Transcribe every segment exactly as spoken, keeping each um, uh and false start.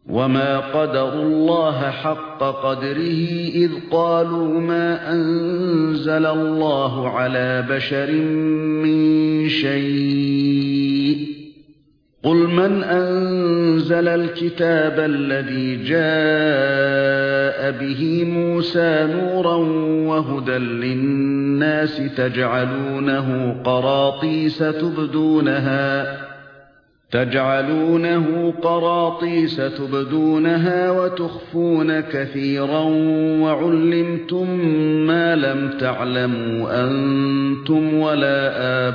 وَمَا قَدَرُوا اللَّهَ حَقَّ قَدْرِهِ إِذْ قَالُوا مَا أَنزَلَ اللَّهُ عَلَى بَشَرٍ مِّن شَيْءٍ قُلْ مَنْ أَنزَلَ الْكِتَابَ الَّذِي جَاءَ بِهِ مُوسَى نُورًا وَهُدًى لِّلنَّاسِ تَجْعَلُونَهُ قَرَاطِيسَ تُبْدُونَهَا تجعلونه قراطيس تبدونها وتخفون كثيرا وعلمتم ما لم تعلموا أنتم ولا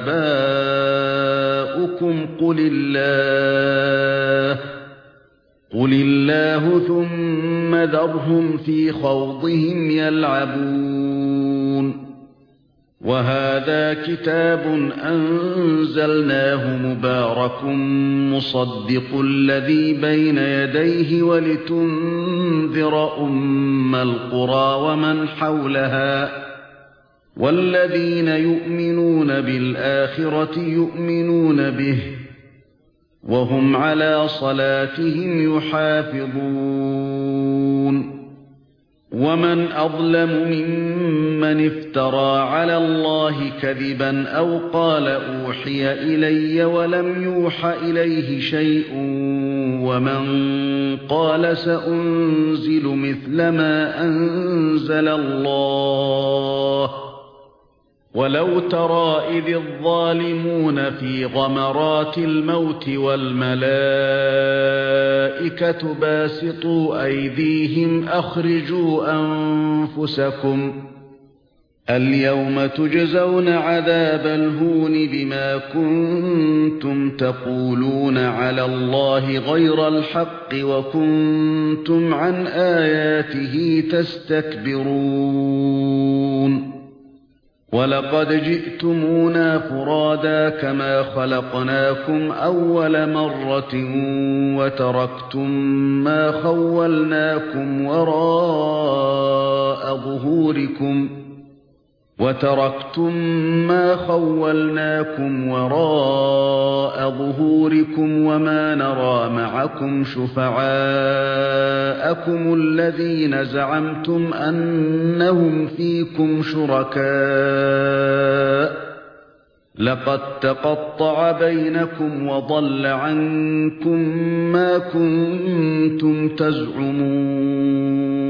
آباؤكم قل الله قل الله ثم ذرهم في خوضهم يلعبون وَهَذَا كِتَابٌ أَنزَلْنَاهُ مُبَارَكٌ مُصَدِّقُ الَّذِي بَيْنَ يَدَيْهِ وَلِتُنذِرَ أُمَّ الْقُرَى وَمَنْ حَوْلَهَا وَالَّذِينَ يُؤْمِنُونَ بِالْآخِرَةِ يُؤْمِنُونَ بِهِ وَهُمْ عَلَى صَلَاتِهِمْ يُحَافِظُونَ وَمَنْ أَظْلَمُ مِمَّنِ افْتَرَى عَلَى اللَّهِ كَذِبًا أَوْ قَالَ أُوحِيَ إِلَيَّ وَلَمْ يُوحَ إِلَيْهِ شَيْءٌ وَمَنْ قَالَ سَأُنْزِلُ مِثْلَ مَا أَنزَلَ اللَّهُ وَلَوْ تَرَى إِذِ الظَّالِمُونَ فِي غَمَرَاتِ الْمَوْتِ وَالْمَلَائِكَةُ بَاسِطُو أَيْدِيهِمْ أَخْرِجُوا أَنفُسَكُمْ الْيَوْمَ تُجْزَوْنَ عَذَابَ الْهُونِ بِمَا كُنتُمْ تَقُولُونَ عَلَى اللَّهِ غَيْرَ الْحَقِّ وَكُنتُمْ عَنْ آيَاتِهِ تَسْتَكْبِرُونَ وَلَقَدْ جِئْتُمُونَا فُرَادَى كَمَا خَلَقْنَاكُمْ أَوَّلَ مَرَّةٍ وَتَرَكْتُم مَّا خَوَّلْنَاكُمْ وَرَاءَ ظُهُورِكُمْ وَتَرَكْتُم مَّا خَوَّلْنَاكُمْ وَرَاءَ ظُهُورِكُمْ وَمَا نَرَىٰ مَعَكُمْ شُفَعَاءَكُمُ الَّذِينَ زَعَمْتُمْ أَنَّهُمْ فِيكُمْ شُرَكَاءُ لَقَد تَّقَطَّعَ بَيْنَكُمْ وَضَلَّ عَنكُم مَّا كُنتُمْ تَزْعُمُونَ